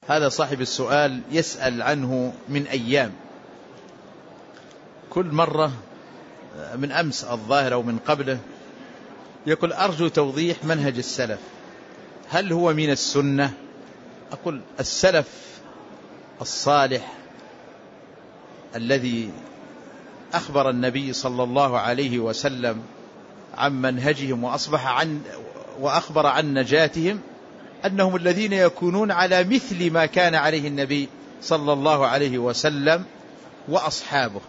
هذا صاحب السؤال يسأل عنه من أيام، كل مرة من أمس الظاهر أو من قبله يقول أرجو توضيح منهج السلف، هل هو من السنة؟ أقول السلف الصالح الذي أخبر النبي صلى الله عليه وسلم عن منهجهم وأخبر عن نجاتهم أنهم الذين يكونون على مثل ما كان عليه النبي صلى الله عليه وسلم وأصحابه.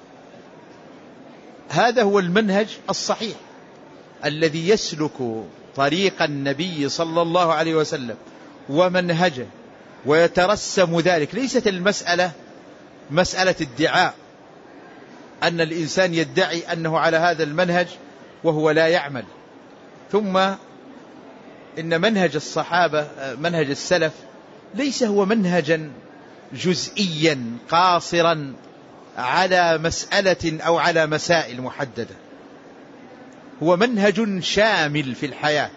هذا هو المنهج الصحيح الذي يسلك طريق النبي صلى الله عليه وسلم ومنهجه ويترسم ذلك. ليست المسألة مسألة ادعاء أن الإنسان يدعي أنه على هذا المنهج وهو لا يعمل. ثم إن منهج الصحابة منهج السلف ليس هو منهجا جزئيا قاصرا على مسألة أو على مسائل محددة، هو منهج شامل في الحياة.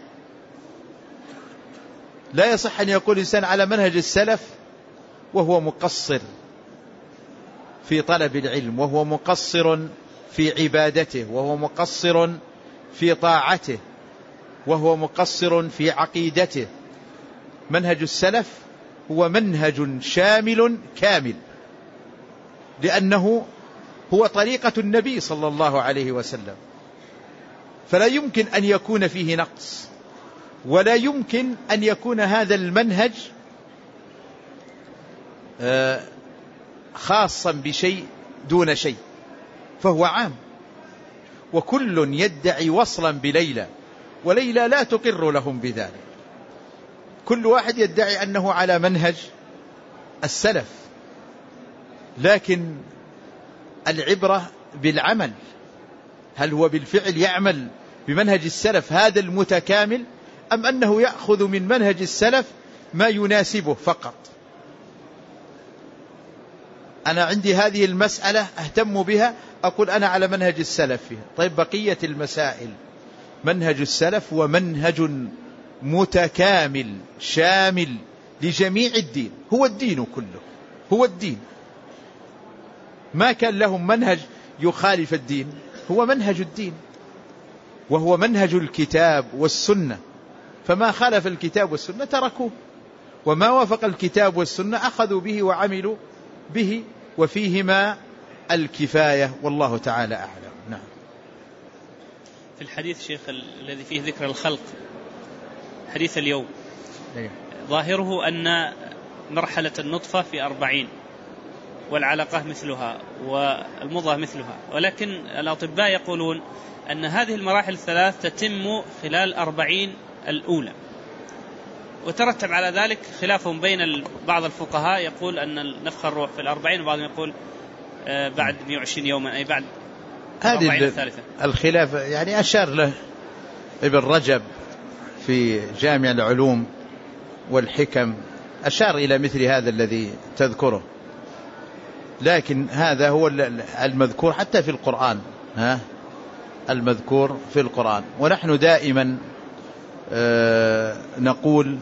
لا يصح أن يقول الإنسان على منهج السلف وهو مقصر في طلب العلم، وهو مقصر في عبادته، وهو مقصر في طاعته، وهو مقصر في عقيدته. منهج السلف هو منهج شامل كامل، لأنه هو طريقة النبي صلى الله عليه وسلم، فلا يمكن أن يكون فيه نقص، ولا يمكن أن يكون هذا المنهج خاصا بشيء دون شيء، فهو عام. وكل يدعي وصلا بليلى وليلى لا تقر لهم بذلك. كل واحد يدعي أنه على منهج السلف، لكن العبرة بالعمل. هل هو بالفعل يعمل بمنهج السلف هذا المتكامل، أم أنه يأخذ من منهج السلف ما يناسبه فقط؟ أنا عندي هذه المسألة أهتم بها، أقول أنا على منهج السلف فيها. طيب بقية المسائل منهج السلف ومنهج متكامل شامل لجميع الدين، هو الدين كله، هو الدين. ما كان لهم منهج يخالف الدين، هو منهج الدين، وهو منهج الكتاب والسنة. فما خالف الكتاب والسنة تركوه، وما وافق الكتاب والسنة أخذوا به وعملوا به، وفيهما الكفاية، والله تعالى أعلم. نعم. في الحديث شيخ الذي فيه ذكر الخلق، حديث اليوم، ظاهره أن مرحلة النطفة في 40، والعلقة مثلها، والمضغة مثلها، ولكن الأطباء يقولون أن هذه المراحل الثلاث تتم خلال 40 الأولى، وترتب على ذلك خلاف بين بعض الفقهاء يقول أن نفخ الروح في 40، وبعضهم يقول بعد 120 يوما، أي بعد 40 الثالثة. الخلاف يعني أشار له ابن رجب في جامع العلوم والحكم، أشار إلى مثل هذا الذي تذكره، لكن هذا هو المذكور حتى في القرآن، المذكور في القرآن. ونحن دائما نقول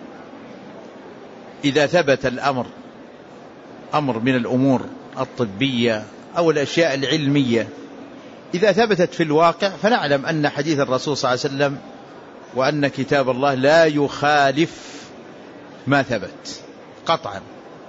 إذا ثبت الأمر، أمر من الأمور الطبية أو الأشياء العلمية، إذا ثبتت في الواقع فنعلم أن حديث الرسول صلى الله عليه وسلم وأن كتاب الله لا يخالف ما ثبت قطعا.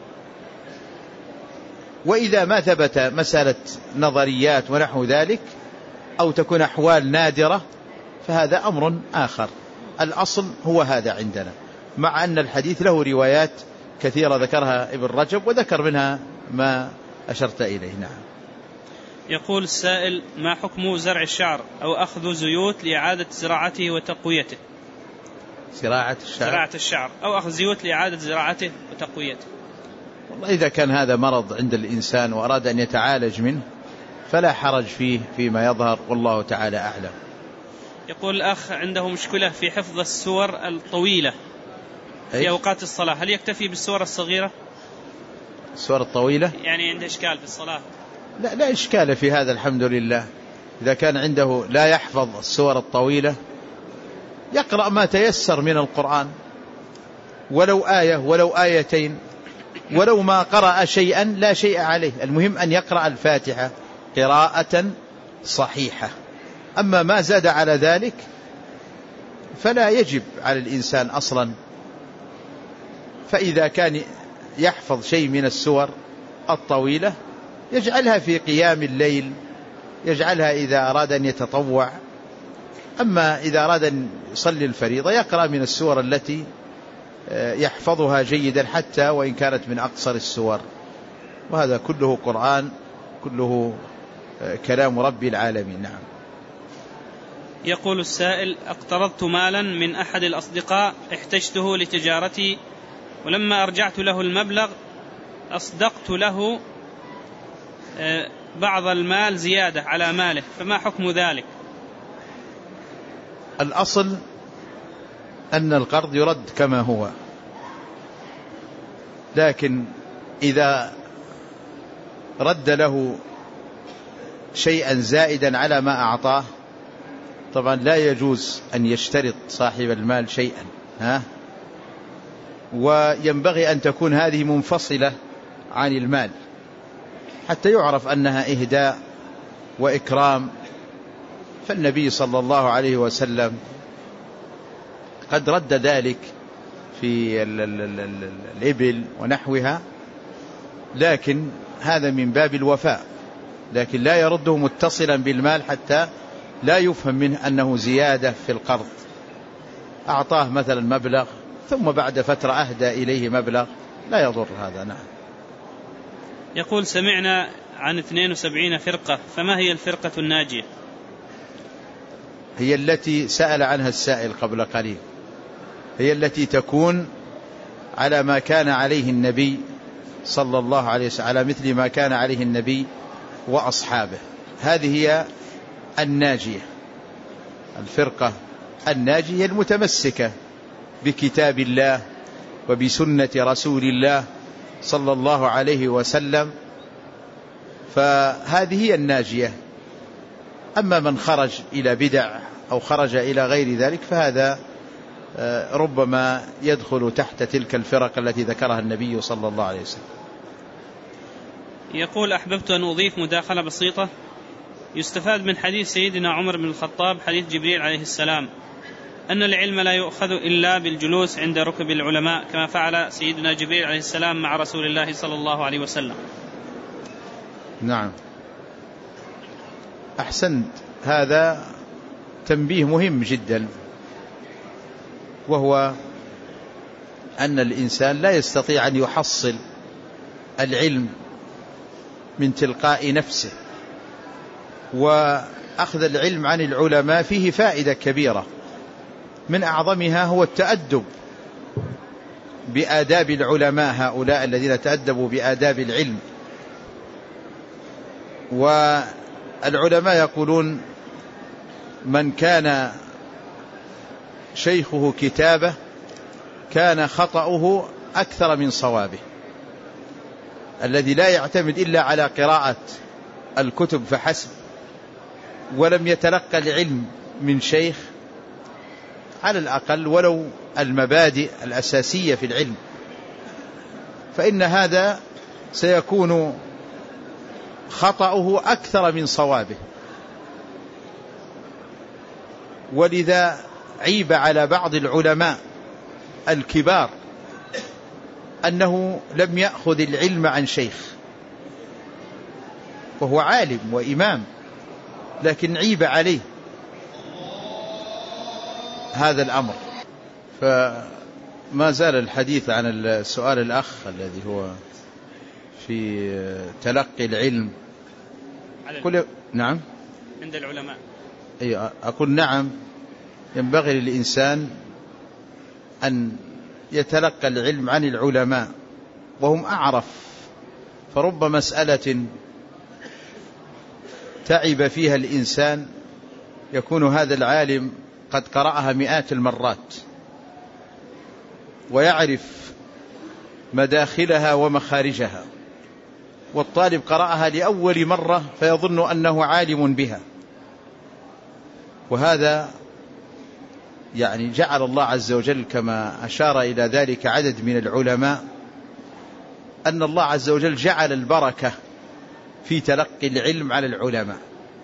وإذا ما ثبت مسألة نظريات ونحو ذلك، أو تكون أحوال نادرة، فهذا أمر آخر. الأصل هو هذا عندنا، مع أن الحديث له روايات كثيرة ذكرها ابن رجب، وذكر منها ما أشرت إليه. نعم. يقول السائل: ما حكم زرع الشعر أو أخذ زيوت لإعادة زراعته وتقويته؟ زراعة الشعر أو أخذ زيوت لإعادة زراعته وتقويته. والله إذا كان هذا مرض عند الإنسان وأراد أن يتعالج منه فلا حرج فيه فيما يظهر، والله تعالى أعلم. يقول الأخ عنده مشكلة في حفظ السور الطويلة في أوقات الصلاة، هل يكتفي بالسور الصغيرة؟ السور الطويلة يعني عنده إشكال في الصلاة؟ لا إشكال في هذا، الحمد لله. إذا كان عنده لا يحفظ السور الطويلة يقرأ ما تيسر من القرآن، ولو آية ولو آيتين، ولو ما قرأ شيئا لا شيء عليه، المهم أن يقرأ الفاتحة قراءة صحيحة. أما ما زاد على ذلك فلا يجب على الإنسان أصلا. فإذا كان يحفظ شيء من السور الطويلة يجعلها في قيام الليل، يجعلها إذا أراد أن يتطوع. أما إذا أراد أن يصلي الفريضة يقرأ من السور التي يحفظها جيدا حتى وإن كانت من أقصر السور. وهذا كله قرآن، كله كلام رب العالمين. نعم. يقول السائل: اقترضت مالا من أحد الأصدقاء احتجته لتجارتي، ولما أرجعت له المبلغ أصدقت له بعض المال زيادة على ماله، فما حكم ذلك؟ الأصل أن القرض يرد كما هو، لكن إذا رد له شيئا زائدا على ما أعطاه طبعا لا يجوز أن يشترط صاحب المال شيئا، وينبغي أن تكون هذه منفصلة عن المال حتى يعرف أنها إهداء وإكرام. فالنبي صلى الله عليه وسلم قد رد ذلك في الإبل ونحوها، لكن هذا من باب الوفاء، لكن لا يرده متصلا بالمال حتى لا يفهم منه أنه زيادة في القرض. أعطاه مثلا مبلغ ثم بعد فترة أهدى إليه مبلغ، لا يضر هذا. نعم. يقول: سمعنا عن 72 فرقة، فما هي الفرقة الناجية؟ هي التي سأل عنها السائل قبل قليل، هي التي تكون على ما كان عليه النبي صلى الله عليه وسلم، على مثل ما كان عليه النبي وأصحابه. هذه هي الناجية. الفرقة الناجية المتمسكة بكتاب الله وبسنة رسول الله صلى الله عليه وسلم، فهذه هي الناجية. أما من خرج إلى بدع أو خرج إلى غير ذلك فهذا ربما يدخل تحت تلك الفرق التي ذكرها النبي صلى الله عليه وسلم. يقول: أحببت أن أضيف مداخلة بسيطة. يستفاد من حديث سيدنا عمر بن الخطاب حديث جبريل عليه السلام أن العلم لا يؤخذ إلا بالجلوس عند ركب العلماء، كما فعل سيدنا جبريل عليه السلام مع رسول الله صلى الله عليه وسلم. نعم، أحسنت. هذا تنبيه مهم جدا، وهو أن الإنسان لا يستطيع أن يحصل العلم من تلقاء نفسه، وأخذ العلم عن العلماء فيه فائدة كبيرة، من أعظمها هو التأدب بآداب العلماء، هؤلاء الذين تأدبوا بآداب العلم. والعلماء يقولون: من كان شيخه كتابه كان خطأه أكثر من صوابه. الذي لا يعتمد إلا على قراءة الكتب فحسب ولم يتلقى العلم من شيخ على الأقل ولو المبادئ الأساسية في العلم، فإن هذا سيكون خطأه أكثر من صوابه. ولذا عيب على بعض العلماء الكبار أنه لم يأخذ العلم عن شيخ، وهو عالم وإمام، لكن عيب عليه هذا الأمر. فما زال الحديث عن السؤال الأخ الذي هو في تلقي العلم. نعم، عند العلماء. أقول نعم، ينبغي للإنسان أن يتلقى العلم عن العلماء وهم أعرف. فرب مسألة تعب فيها الإنسان يكون هذا العالم قد قرأها مئات المرات ويعرف مداخلها ومخارجها، والطالب قرأها لأول مرة فيظن أنه عالم بها. وهذا يعني جعل الله عز وجل كما أشار إلى ذلك عدد من العلماء أن الله عز وجل جعل البركة في تلقي العلم على العلماء.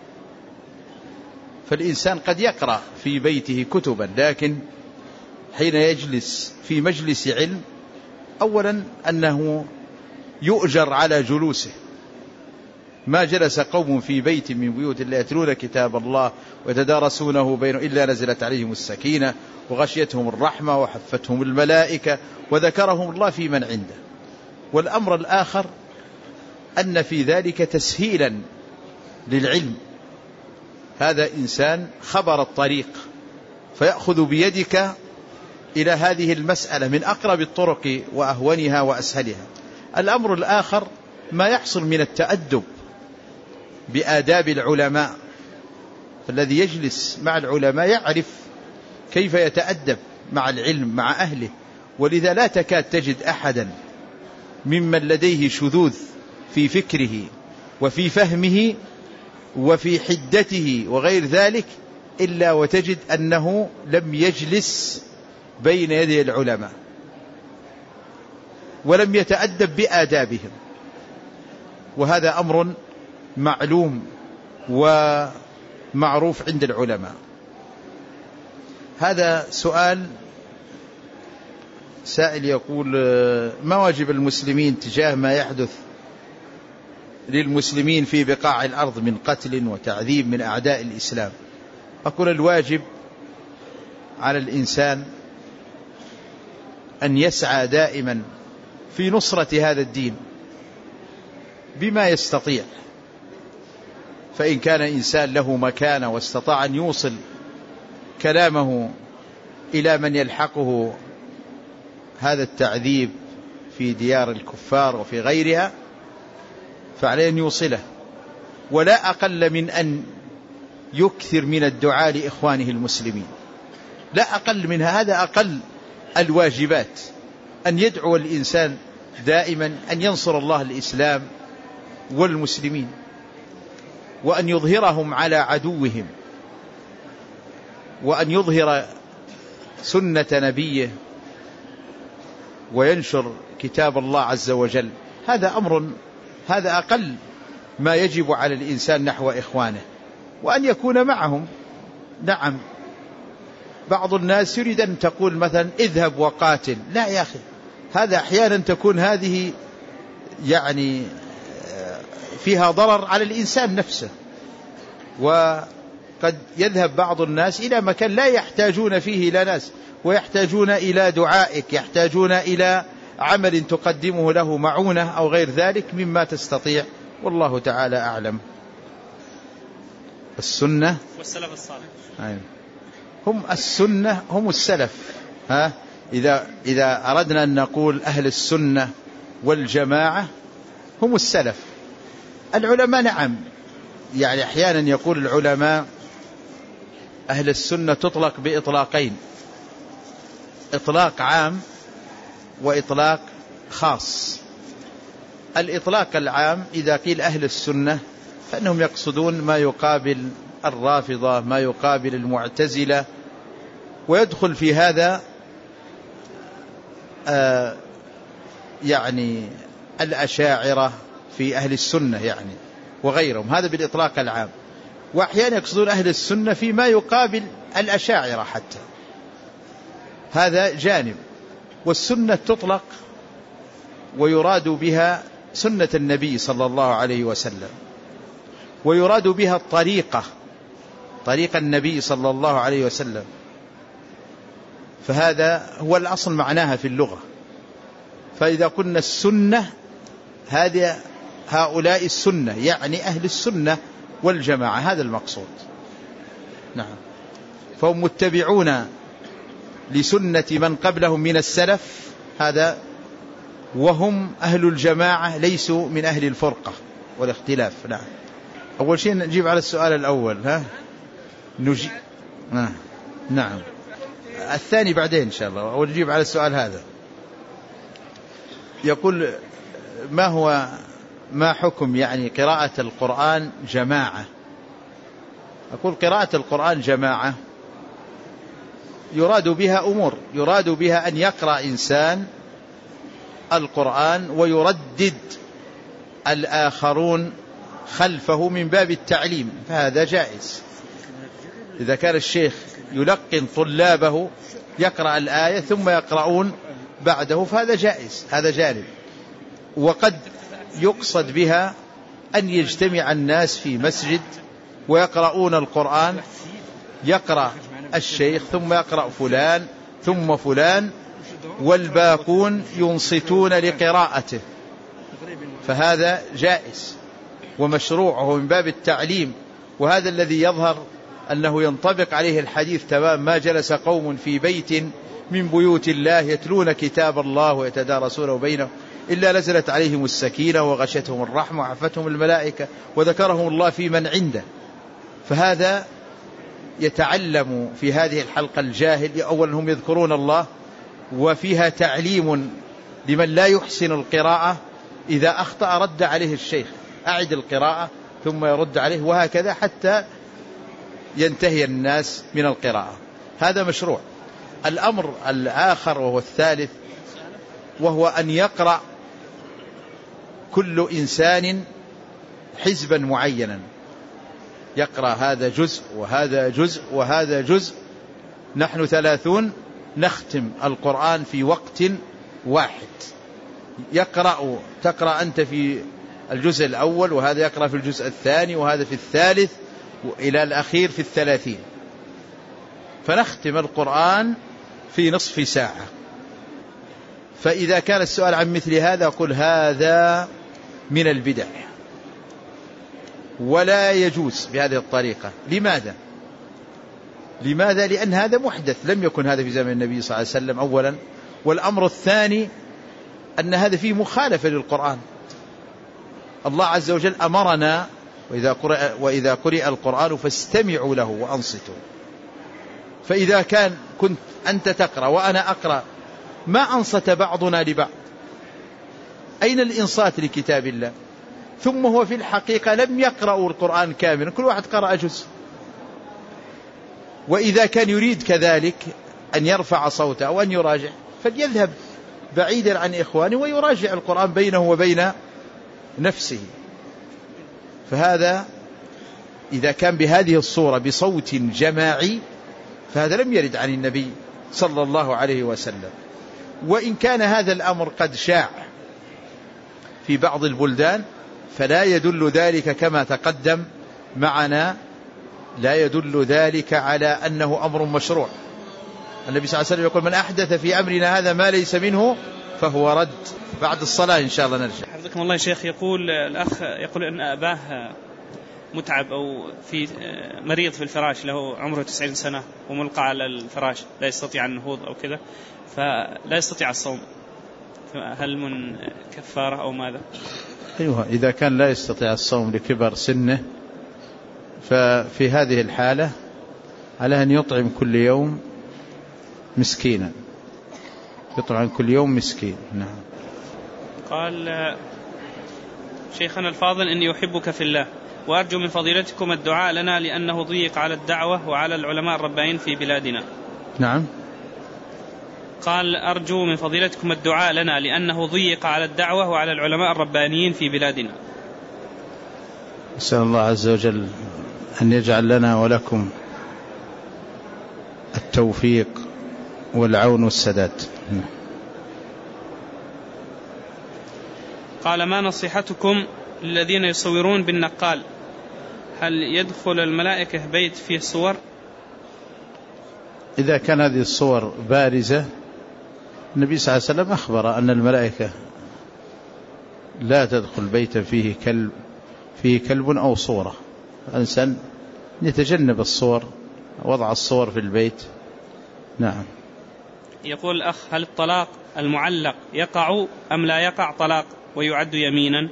فالإنسان قد يقرأ في بيته كتبا، لكن حين يجلس في مجلس علم أولا أنه يؤجر على جلوسه. ما جلس قوم في بيت من بيوت الله يتلون كتاب الله ويتدارسونه بينهم إلا نزلت عليهم السكينة وغشيتهم الرحمة وحفتهم الملائكة وذكرهم الله في من عنده. والأمر الآخر أن في ذلك تسهيلا للعلم. هذا إنسان خبر الطريق فيأخذ بيدك إلى هذه المسألة من أقرب الطرق وأهونها وأسهلها. الأمر الآخر ما يحصل من التأدب بآداب العلماء، فالذي يجلس مع العلماء يعرف كيف يتأدب مع العلم مع أهله. ولذا لا تكاد تجد أحدا ممن لديه شذوذ في فكره وفي فهمه وفي حدته وغير ذلك إلا وتجد أنه لم يجلس بين يدي العلماء ولم يتأدب بآدابهم، وهذا أمر معلوم ومعروف عند العلماء. هذا سؤال سائل يقول: ما واجب المسلمين تجاه ما يحدث للمسلمين في بقاع الأرض من قتل وتعذيب من أعداء الإسلام؟ أقول الواجب على الإنسان أن يسعى دائما في نصرة هذا الدين بما يستطيع. فإن كان إنسان له مكانة واستطاع أن يوصل كلامه إلى من يلحقه هذا التعذيب في ديار الكفار وفي غيرها فعليه أن يوصله، ولا أقل من أن يكثر من الدعاء لإخوانه المسلمين، لا أقل منها. هذا أقل الواجبات، أن يدعو الإنسان دائما أن ينصر الله الإسلام والمسلمين وأن يظهرهم على عدوهم وأن يظهر سنة نبيه وينشر كتاب الله عز وجل. هذا أقل ما يجب على الإنسان نحو إخوانه، وأن يكون معهم. نعم، بعض الناس يريد أن تقول مثلا اذهب وقاتل، لا يا أخي، هذا أحيانا تكون هذه يعني فيها ضرر على الإنسان نفسه، وقد يذهب بعض الناس إلى مكان لا يحتاجون فيه إلى ناس، ويحتاجون إلى دعائك، يحتاجون إلى عمل تقدمه له معونة أو غير ذلك مما تستطيع، والله تعالى أعلم. السنة والسلف الصالح هم السنة، هم السلف. إذا أردنا أن نقول أهل السنة والجماعة هم السلف. العلماء نعم، يعني أحيانا يقول العلماء أهل السنة تطلق بإطلاقين: إطلاق عام وإطلاق خاص. الإطلاق العام إذا قيل أهل السنة فإنهم يقصدون ما يقابل الرافضة، ما يقابل المعتزلة، ويدخل في هذا يعني الأشاعرة في أهل السنة يعني وغيرهم، هذا بالإطلاق العام. وأحيانا يقصدون أهل السنة فيما يقابل الأشاعرة حتى، هذا جانب. والسنة تطلق ويراد بها سنة النبي صلى الله عليه وسلم، ويراد بها طريق النبي صلى الله عليه وسلم، فهذا هو الأصل معناها في اللغة. فإذا قلنا السنة هؤلاء السنة يعني أهل السنة والجماعة، هذا المقصود. نعم، فهم متبعون لسنة من قبلهم من السلف، هذا، وهم أهل الجماعة ليسوا من أهل الفرقة والاختلاف. نعم، أول شيء نجيب على السؤال الأول. نعم، الثاني بعدين إن شاء الله، أول نجيب على السؤال هذا. يقول: ما حكم يعني قراءة القرآن جماعة؟ أقول قراءة القرآن جماعة يراد بها أمور، يراد بها أن يقرأ إنسان القرآن ويردد الآخرون خلفه من باب التعليم، فهذا جائز. إذا كان الشيخ يلقن طلابه يقرأ الآية ثم يقرؤون بعده فهذا جائز، هذا جانب. وقد يقصد بها أن يجتمع الناس في مسجد ويقرؤون القرآن، يقرأ الشيخ ثم يقرأ فلان ثم فلان والباقون ينصتون لقراءته، فهذا جائز ومشروع من باب التعليم. وهذا الذي يظهر أنه ينطبق عليه الحديث تمام: ما جلس قوم في بيت من بيوت الله يتلون كتاب الله ويتدارسونه بينهم إلا نزلت عليهم السكينة وغشتهم الرحمة وعفتهم الملائكة وذكرهم الله في من عنده. فهذا يتعلم في هذه الحلقة الجاهل أولا هم يذكرون الله، وفيها تعليم لمن لا يحسن القراءة، إذا أخطأ رد عليه الشيخ: أعد القراءة، ثم يرد عليه، وهكذا حتى ينتهي الناس من القراءة. هذا مشروع. الأمر الآخر وهو الثالث، وهو أن يقرأ كل إنسان حزبا معينا، يقرأ هذا جزء وهذا جزء وهذا جزء. نحن 30 نختم القرآن في وقت واحد، تقرأ أنت في الجزء الأول، وهذا يقرأ في الجزء الثاني، وهذا في الثالث، إلى الأخير في 30، فنختم القرآن في نصف ساعة. فإذا كان السؤال عن مثل هذا أقول هذا من البدع ولا يجوز بهذه الطريقة. لماذا؟ لأن هذا محدث، لم يكن هذا في زمن النبي صلى الله عليه وسلم أولا. والأمر الثاني أن هذا فيه مخالفة للقرآن. الله عز وجل أمرنا: وإذا قرئ القرآن فاستمعوا له وأنصتوا. فإذا كنت أنت تقرأ وأنا أقرأ ما أنصت بعضنا لبعض، أين الإنصات لكتاب الله؟ ثم هو في الحقيقة لم يقرأوا القرآن كاملا، كل واحد قرأ جزء. وإذا كان يريد كذلك أن يرفع صوته أو أن يراجع فليذهب بعيدا عن إخوانه ويراجع القرآن بينه وبين نفسه. فهذا إذا كان بهذه الصورة بصوت جماعي فهذا لم يرد عن النبي صلى الله عليه وسلم. وإن كان هذا الأمر قد شاع في بعض البلدان فلا يدل ذلك كما تقدم معنا، لا يدل ذلك على أنه أمر مشروع. النبي صلى الله عليه وسلم يقول: من أحدث في أمرنا هذا ما ليس منه فهو رد. بعد الصلاة إن شاء الله نرجع. حفظكم الله يا شيخ. يقول الأخ يقول أن أباه متعب أو في مريض في الفراش، له عمره 90 سنة وملقى على الفراش، لا يستطيع النهوض أو كذا، فلا يستطيع الصوم، هل من كفارة أو ماذا؟ أيوة، إذا كان لا يستطيع الصوم لكبر سنه ففي هذه الحالة على أن يطعم كل يوم مسكينا، يطعم كل يوم مسكين. نعم. قال: شيخنا الفاضل، إني أحبك في الله وأرجو من فضيلتكم الدعاء لنا لأنه ضيق على الدعوة وعلى العلماء الربانيين في بلادنا. نعم. قال: أرجو من فضيلتكم الدعاء لنا لأنه ضيق على الدعوة وعلى العلماء الربانيين في بلادنا. أسأل الله عز وجل أن يجعل لنا ولكم التوفيق والعون والسداد. قال: ما نصيحتكم للذين يصورون بالنقال؟ هل يدخل الملائكة بيت فيه صور؟ إذا كان هذه الصور بارزة، النبي صلى الله عليه وسلم أخبر أن الملائكة لا تدخل بيتا فيه كلب أو صورة. الإنسان يتجنب الصور، وضع الصور في البيت. نعم. يقول الأخ: هل الطلاق المعلق يقع أم لا يقع طلاق ويعد يمينا؟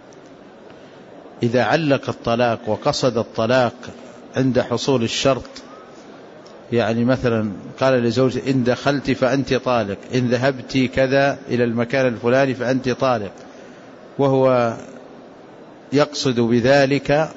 إذا علق الطلاق وقصد الطلاق عند حصول الشرط، يعني مثلا قال لزوجته: إن دخلت فأنت طالق، إن ذهبت كذا إلى المكان الفلاني فأنت طالق، وهو يقصد بذلك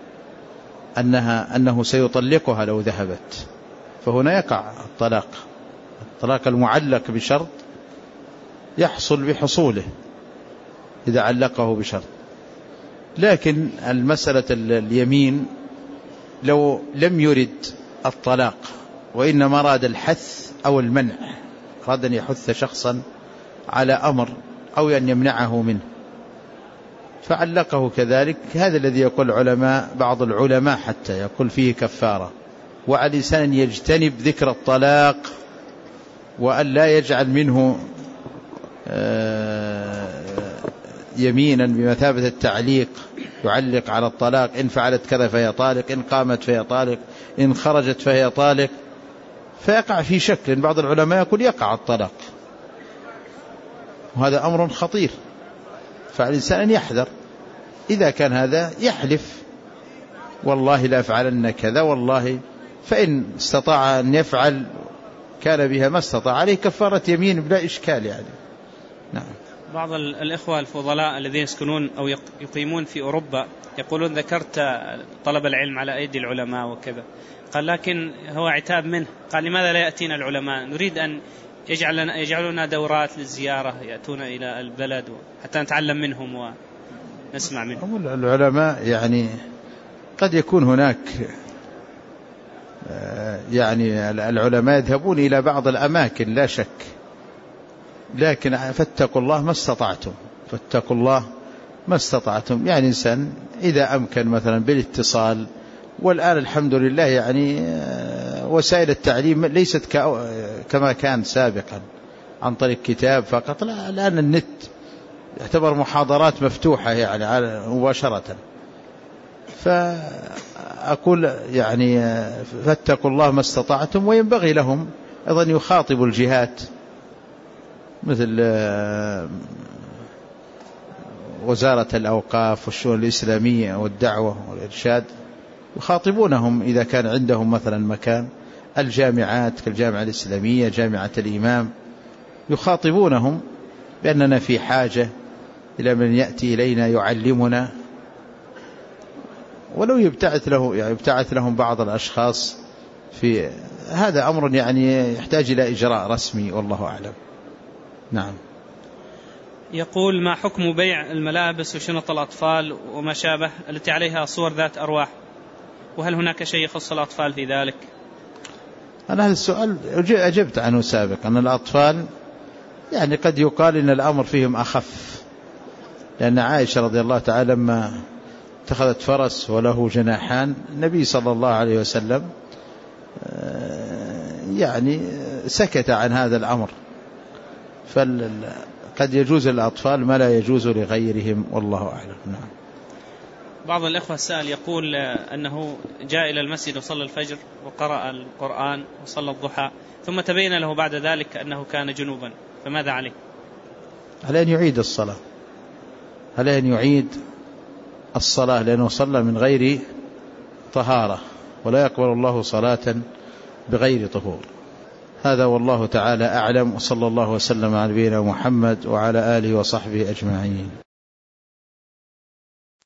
أنه سيطلقها لو ذهبت، فهنا يقع الطلاق المعلق بشرط يحصل بحصوله إذا علقه بشرط. لكن المسألة اليمين لو لم يرد الطلاق وإنما أراد الحث أو المنع، أراد أن يحث شخصا على أمر أو أن يمنعه منه فعلقه كذلك، هذا الذي يقول العلماء، بعض العلماء حتى يقول فيه كفارة، وعلى الإنسان يجتنب ذكر الطلاق وأن لا يجعل منه يمينا بمثابة التعليق، يعلق على الطلاق، إن فعلت كذا فهي طالق، إن قامت فهي طالق، إن خرجت فهي طالق، فيقع في شك. لأن بعض العلماء يقول يقع الطلاق، وهذا أمر خطير، فالإنسان أن يحذر. إذا كان هذا يحلف والله لا أفعلن كذا والله، فإن استطاع أن يفعل كان بها، ما استطاع عليه كفارة يمين بلا إشكال يعني. نعم. بعض الإخوة الفضلاء الذين يسكنون أو يقيمون في أوروبا يقولون ذكرت طلب العلم على أيدي العلماء وكذا، قال لكن هو عتاب منه، قال لماذا لا يأتينا العلماء؟ نريد أن يجعلنا دورات للزيارة، يأتون إلى البلد حتى نتعلم منهم ونسمع منهم. العلماء يعني قد يكون هناك يعني العلماء يذهبون إلى بعض الأماكن لا شك، لكن فاتقوا الله ما استطعتم، فاتقوا الله ما استطعتم. يعني إنسان إذا أمكن مثلا بالاتصال، والآن الحمد لله يعني وسائل التعليم ليست كما كان سابقا عن طريق كتاب فقط، لا، الآن النت يعتبر محاضرات مفتوحة يعني مباشرة. فأقول يعني فاتقوا الله ما استطعتم، وينبغي لهم أيضا يخاطبوا الجهات مثل وزارة الأوقاف والشؤون الإسلامية والدعوة والإرشاد، يخاطبونهم إذا كان عندهم مثلا مكان، الجامعات كالجامعة الإسلامية، جامعة الإمام، يخاطبونهم بأننا في حاجة إلى من يأتي إلينا يعلمنا، ولو يبتعث لهم بعض الأشخاص في هذا أمر يعني يحتاج إلى إجراء رسمي، والله أعلم. نعم. يقول: ما حكم بيع الملابس وشنط الأطفال وما شابه التي عليها صور ذات أرواح، وهل هناك شيء يخص الأطفال في ذلك؟ أنا هذا السؤال أجبت عنه سابقا، أن الأطفال يعني قد يقال إن الأمر فيهم أخف، لأن عائشة رضي الله تعالى لما اتخذت فرس وله جناحان، النبي صلى الله عليه وسلم يعني سكت عن هذا الأمر، فقد يجوز للأطفال ما لا يجوز لغيرهم، والله أعلم. نعم. بعض الأخوة السائل يقول أنه جاء إلى المسجد وصلى الفجر وقرأ القرآن وصلى الضحى، ثم تبين له بعد ذلك أنه كان جنوبا، فماذا عليه؟ عليه أن يعيد الصلاة، عليه أن يعيد الصلاة، لأنه صلى من غير طهارة، ولا يقبل الله صلاة بغير طهور. هذا والله تعالى أعلم، وصلى الله وسلم على نبينا محمد وعلى آله وصحبه أجمعين.